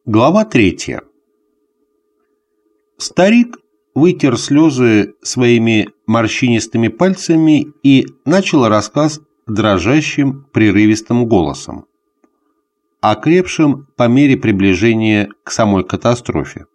Глава 3. Старик вытер слезы своими морщинистыми пальцами и начал рассказ дрожащим, прерывистым голосом, окрепшим по мере приближения к самой катастрофе.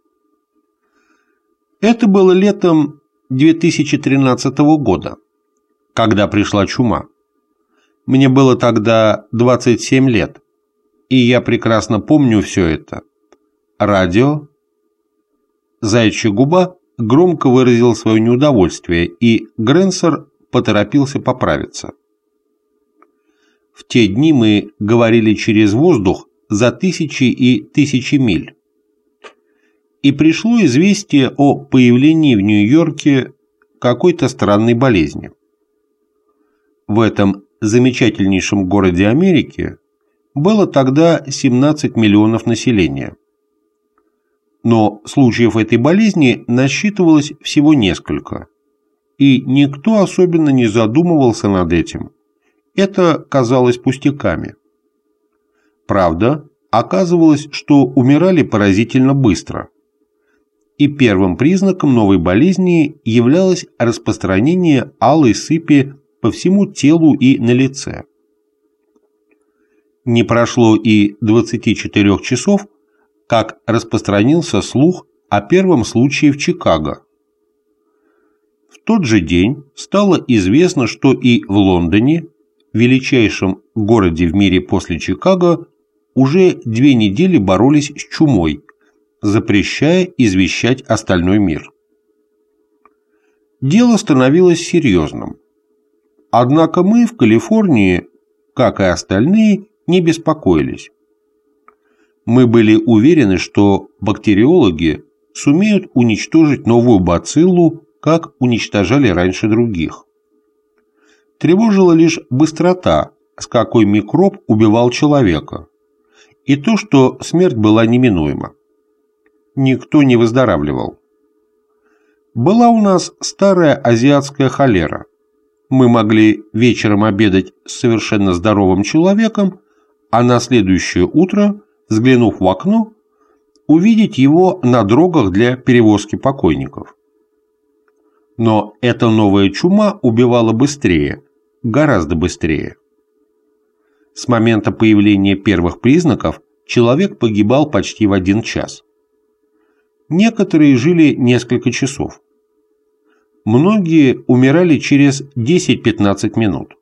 Это было летом 2013 года, когда пришла чума. Мне было тогда 27 лет, и я прекрасно помню все это. Радио. Заячья губа громко выразил свое неудовольствие, и Гренсер поторопился поправиться. В те дни мы говорили через воздух за тысячи и тысячи миль. И пришло известие о появлении в Нью-Йорке какой-то странной болезни. В этом замечательнейшем городе Америки было тогда 17 миллионов населения. Но случаев этой болезни насчитывалось всего несколько, и никто особенно не задумывался над этим. Это казалось пустяками. Правда, оказывалось, что умирали поразительно быстро. И первым признаком новой болезни являлось распространение алой сыпи по всему телу и на лице. Не прошло и 24 часов, как распространился слух о первом случае в Чикаго. В тот же день стало известно, что и в Лондоне, величайшем городе в мире после Чикаго, уже 2 недели боролись с чумой, запрещая извещать остальной мир. Дело становилось серьезным. Однако мы в Калифорнии, как и остальные, не беспокоились. Мы были уверены, что бактериологи сумеют уничтожить новую бациллу, как уничтожали раньше других. Тревожила лишь быстрота, с какой микроб убивал человека, и то, что смерть была неминуема. Никто не выздоравливал. Была у нас старая азиатская холера. Мы могли вечером обедать с совершенно здоровым человеком, а на следующее утро, взглянув в окно, увидеть его на дорогах для перевозки покойников. Но эта новая чума убивала быстрее, гораздо быстрее. С момента появления первых признаков человек погибал почти в 1 час. Некоторые жили несколько часов. Многие умирали через 10-15 минут.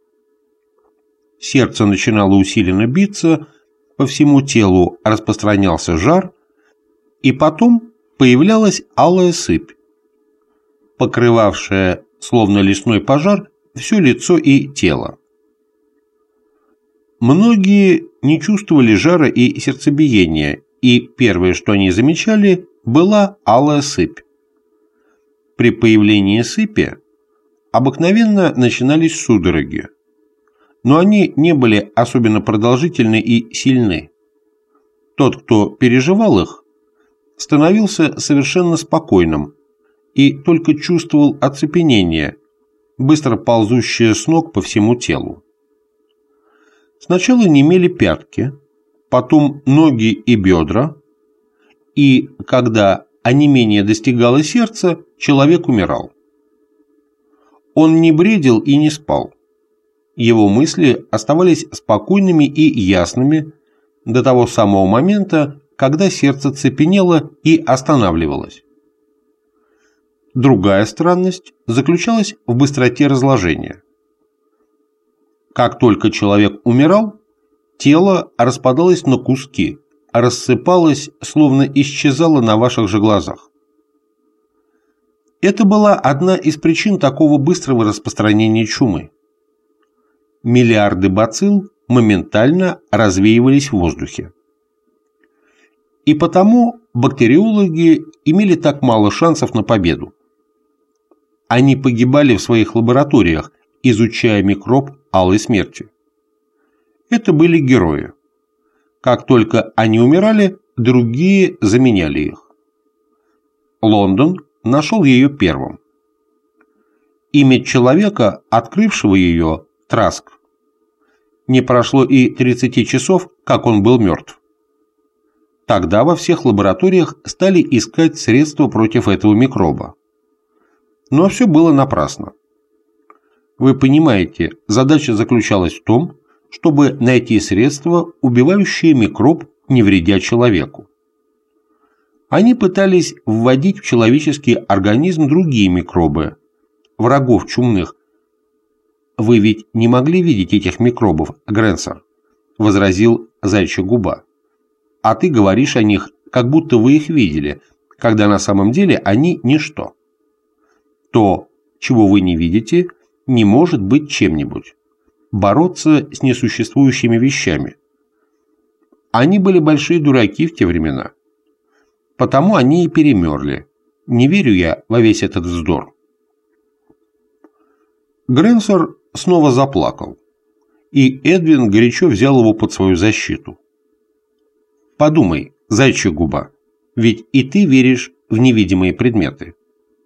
Сердце начинало усиленно биться, по всему телу распространялся жар, и потом появлялась алая сыпь, покрывавшая, словно лесной пожар, все лицо и тело. Многие не чувствовали жара и сердцебиения, и первое, что они замечали, была алая сыпь. При появлении сыпи обыкновенно начинались судороги, но они не были особенно продолжительны и сильны. Тот, кто переживал их, становился совершенно спокойным и только чувствовал оцепенение, быстро ползущее с ног по всему телу. Сначала немели пятки, потом ноги и бедра, и когда онемение достигало сердца, человек умирал. Он не бредил и не спал. Его мысли оставались спокойными и ясными до того самого момента, когда сердце цепенело и останавливалось. Другая странность заключалась в быстроте разложения. Как только человек умирал, тело распадалось на куски, рассыпалось, словно исчезало на ваших же глазах. Это была одна из причин такого быстрого распространения чумы. Миллиарды бацилл моментально развеивались в воздухе. И потому бактериологи имели так мало шансов на победу. Они погибали в своих лабораториях, изучая микроб алой смерти. Это были герои. Как только они умирали, другие заменяли их. Лондон нашел ее первым. Имя человека, открывшего ее, Траск. Не прошло и 30 часов, как он был мертв. Тогда во всех лабораториях стали искать средства против этого микроба. Но все было напрасно. Вы понимаете, задача заключалась в том, чтобы найти средства, убивающие микроб, не вредя человеку. Они пытались вводить в человеческий организм другие микробы, врагов чумных. «Вы ведь не могли видеть этих микробов, Грэнсер», — возразил Заячья губа. «А ты говоришь о них, как будто вы их видели, когда на самом деле они ничто. То, чего вы не видите, не может быть чем-нибудь. Бороться с несуществующими вещами. Они были большие дураки в те времена. Потому они и перемерли. Не верю я во весь этот вздор». Грэнсер снова заплакал, и Эдвин горячо взял его под свою защиту. «Подумай, Заячья губа, ведь и ты веришь в невидимые предметы».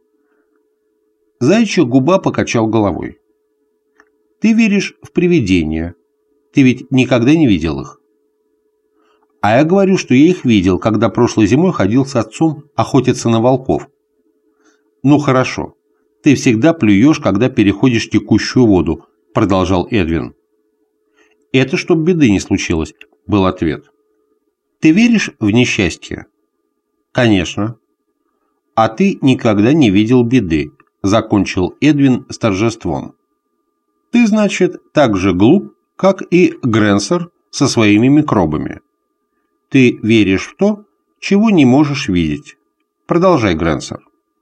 Заячья губа покачал головой. «Ты веришь в привидения. Ты ведь никогда не видел их». «А я говорю, что я их видел, когда прошлой зимой ходил с отцом охотиться на волков». «Ну хорошо, ты всегда плюешь, когда переходишь текущую воду», — продолжал Эдвин. «Это чтоб беды не случилось», — был ответ. «Ты веришь в несчастье?» «Конечно». «А ты никогда не видел беды», — закончил Эдвин с торжеством. «Ты, значит, так же глуп, как и Грэнсер со своими микробами. Ты веришь в то, чего не можешь видеть. Продолжай, Грэнсер».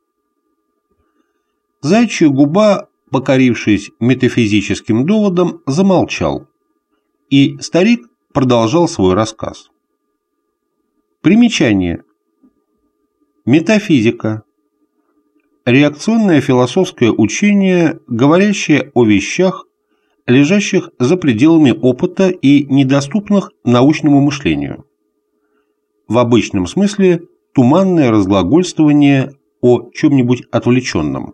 Заячья губа, покорившись метафизическим доводам, замолчал, и старик продолжал свой рассказ. Примечание. Метафизика. Реакционное философское учение, говорящее о вещах, лежащих за пределами опыта и недоступных научному мышлению. В обычном смысле туманное разглагольствование о чем-нибудь отвлеченном.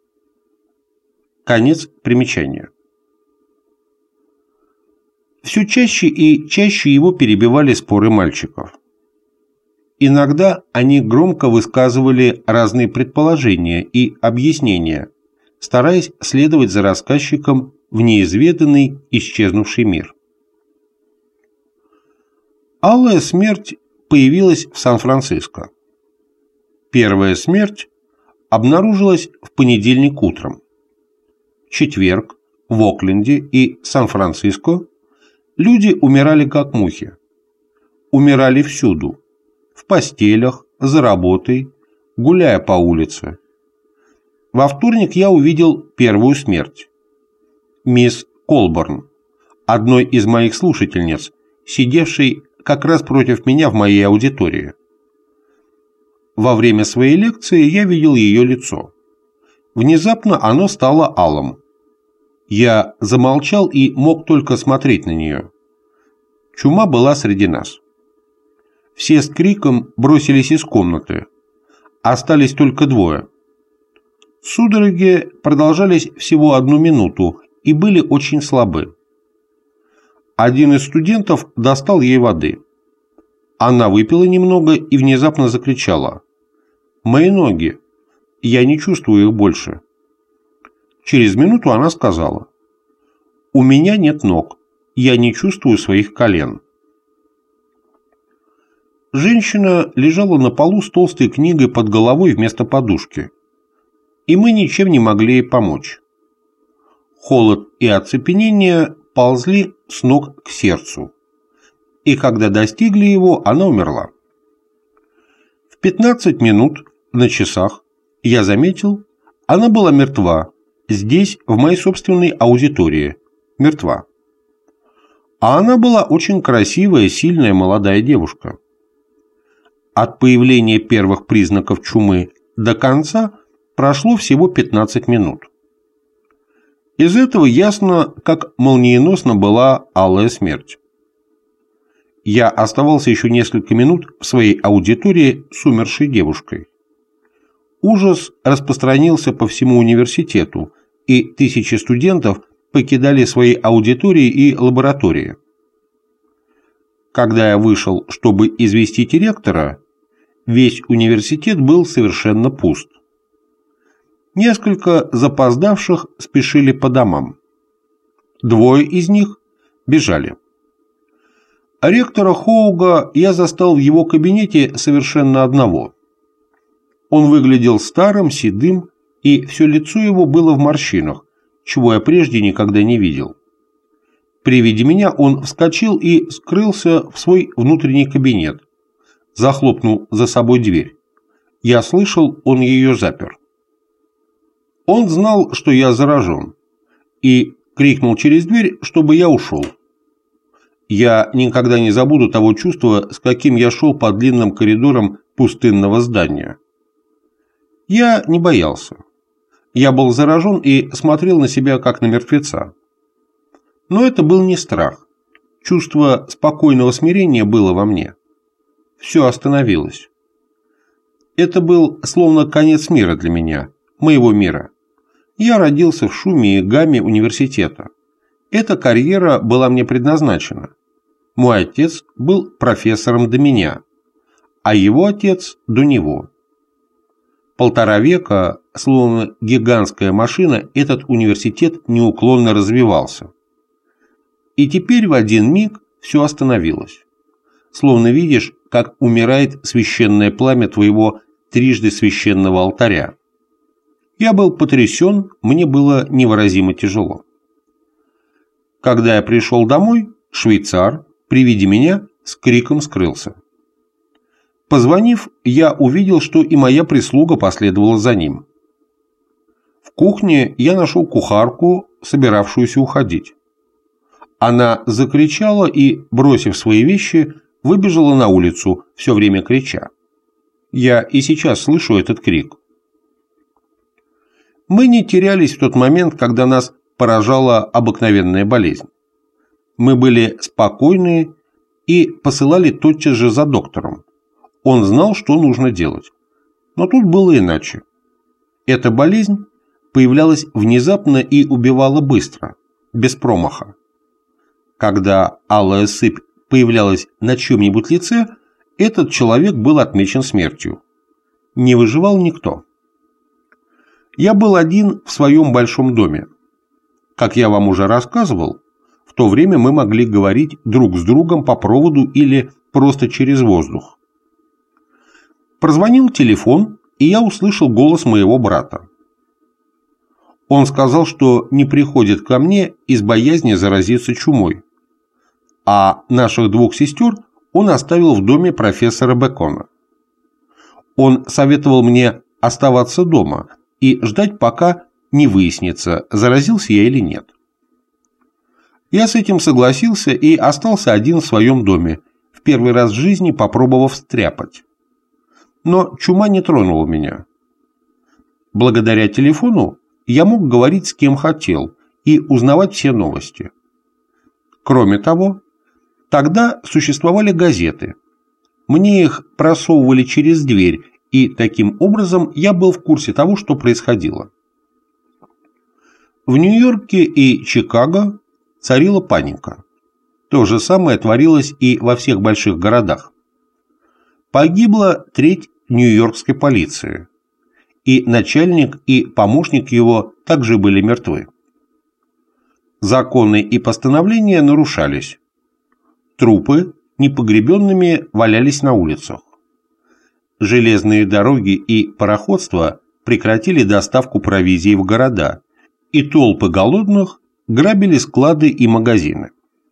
Конец примечания. Все чаще и чаще его перебивали споры мальчиков. Иногда они громко высказывали разные предположения и объяснения, стараясь следовать за рассказчиком в неизведанный, исчезнувший мир. Алая смерть появилась в Сан-Франциско. Первая смерть обнаружилась в понедельник утром. В четверг в Окленде и Сан-Франциско люди умирали как мухи. Умирали всюду. В постелях, за работой, гуляя по улице. Во вторник я увидел первую смерть. Мисс Колборн, одной из моих слушательниц, сидевшей как раз против меня в моей аудитории. Во время своей лекции я видел ее лицо. Внезапно оно стало алым. Я замолчал и мог только смотреть на нее. Чума была среди нас. Все с криком бросились из комнаты. Остались только двое. Судороги продолжались всего 1 минуту и были очень слабы. Один из студентов достал ей воды. Она выпила немного и внезапно закричала: «Мои ноги! Я не чувствую их больше». Через минуту она сказала: «У меня нет ног, я не чувствую своих колен». Женщина лежала на полу с толстой книгой под головой вместо подушки, и мы ничем не могли ей помочь. Холод и оцепенение ползли с ног к сердцу, и когда достигли его, она умерла. В 15 минут на часах я заметил, она была мертва, здесь, в моей собственной аудитории, мертва. А она была очень красивая, сильная молодая девушка. От появления первых признаков чумы до конца прошло всего 15 минут. Из этого ясно, как молниеносно была алая смерть. Я оставался еще несколько минут в своей аудитории с умершей девушкой. Ужас распространился по всему университету, и тысячи студентов покидали свои аудитории и лаборатории. Когда я вышел, чтобы известить ректора, весь университет был совершенно пуст. Несколько запоздавших спешили по домам. 2 из них бежали. А ректора Хоуга я застал в его кабинете совершенно одного. Он выглядел старым, седым, и все лицо его было в морщинах, чего я прежде никогда не видел. При виде меня он вскочил и скрылся в свой внутренний кабинет, захлопнул за собой дверь. Я слышал, он ее запер. Он знал, что я заражен, и крикнул через дверь, чтобы я ушел. Я никогда не забуду того чувства, с каким я шел по длинным коридорам пустынного здания. Я не боялся. Я был заражен и смотрел на себя как на мертвеца. Но это был не страх. Чувство спокойного смирения было во мне. Все остановилось. Это был словно конец мира для меня, моего мира. Я родился в шуме и гамме университета. Эта карьера была мне предназначена. Мой отец был профессором до меня, а его отец до него. 1,5 века, словно гигантская машина, этот университет неуклонно развивался. И теперь в один миг все остановилось. Словно видишь, как умирает священное пламя твоего трижды священного алтаря. Я был потрясен, мне было невыразимо тяжело. Когда я пришел домой, швейцар при виде меня с криком скрылся. Позвонив, я увидел, что и моя прислуга последовала за ним. В кухне я нашел кухарку, собиравшуюся уходить. Она закричала и, бросив свои вещи, выбежала на улицу, все время крича. Я и сейчас слышу этот крик. Мы не терялись в тот момент, когда нас поражала обыкновенная болезнь. Мы были спокойны и посылали тотчас же за доктором. Он знал, что нужно делать. Но тут было иначе. Эта болезнь появлялась внезапно и убивала быстро, без промаха. Когда алая сыпь появлялась на чьем-нибудь лице, этот человек был отмечен смертью. Не выживал никто. Я был один в своем большом доме. Как я вам уже рассказывал, в то время мы могли говорить друг с другом по проводу или просто через воздух. Прозвонил телефон, и я услышал голос моего брата. Он сказал, что не приходит ко мне из боязни заразиться чумой, а наших 2 сестер он оставил в доме профессора Бекона. Он советовал мне оставаться дома и ждать, пока не выяснится, заразился я или нет. Я с этим согласился и остался один в своем доме, в первый раз в жизни попробовав стряпать. Но чума не тронула меня. Благодаря телефону я мог говорить с кем хотел и узнавать все новости. Кроме того, тогда существовали газеты. Мне их просовывали через дверь, и таким образом я был в курсе того, что происходило. В Нью-Йорке и Чикаго царила паника. То же самое творилось и во всех больших городах. Погибла треть нью-йоркской полиции, и начальник и помощник его также были мертвы. Законы и постановления нарушались. Трупы непогребенными валялись на улицах. Железные дороги и пароходства прекратили доставку провизии в города, и толпы голодных грабили склады и магазины.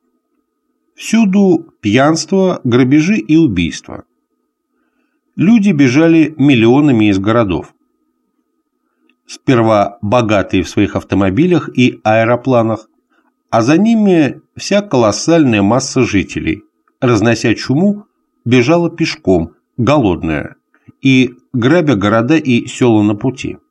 Всюду пьянство, грабежи и убийства. Люди бежали миллионами из городов. Сперва богатые в своих автомобилях и аэропланах, а за ними вся колоссальная масса жителей, разнося чуму, бежала пешком, голодная, и грабя города и села на пути.